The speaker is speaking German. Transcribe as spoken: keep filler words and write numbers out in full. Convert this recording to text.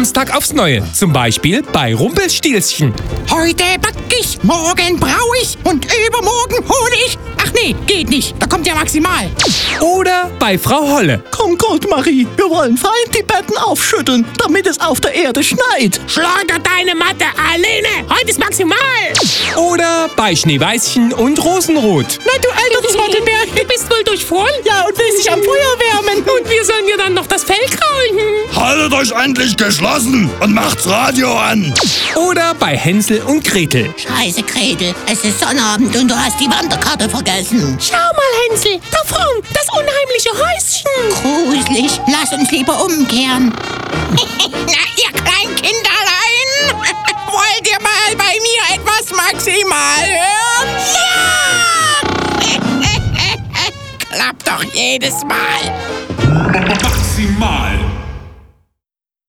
Samstag aufs Neue. Zum Beispiel bei Rumpelstilzchen. Heute back ich, morgen brau ich und übermorgen hole ich. Ach nee, geht nicht. Da kommt ja maximal. Oder bei Frau Holle. Komm, Goldmarie, wir wollen fein die Betten aufschütteln, damit es auf der Erde schneit. Schleuder deine Matte, Aline. Heute ist maximal. Oder bei Schneeweißchen und Rosenrot. Na du alter Zottelbär, du bist wohl durchvoll? Ja, und willst dich am Feuer wärmen. Und wir sollen dir dann noch das Fell kraulen. Haltet euch endlich geschlossen und macht's Radio an. Oder bei Hänsel und Gretel. Scheiße, Gretel, es ist Sonnabend und du hast die Wanderkarte vergessen. Schau mal, Hänsel, da vorn, das unheimliche Häuschen. Gruselig, lass uns lieber umkehren. Na, ihr Kleinkinderlein, wollt ihr mal bei mir etwas maximal hören? Ja! Klappt doch jedes Mal. Maximal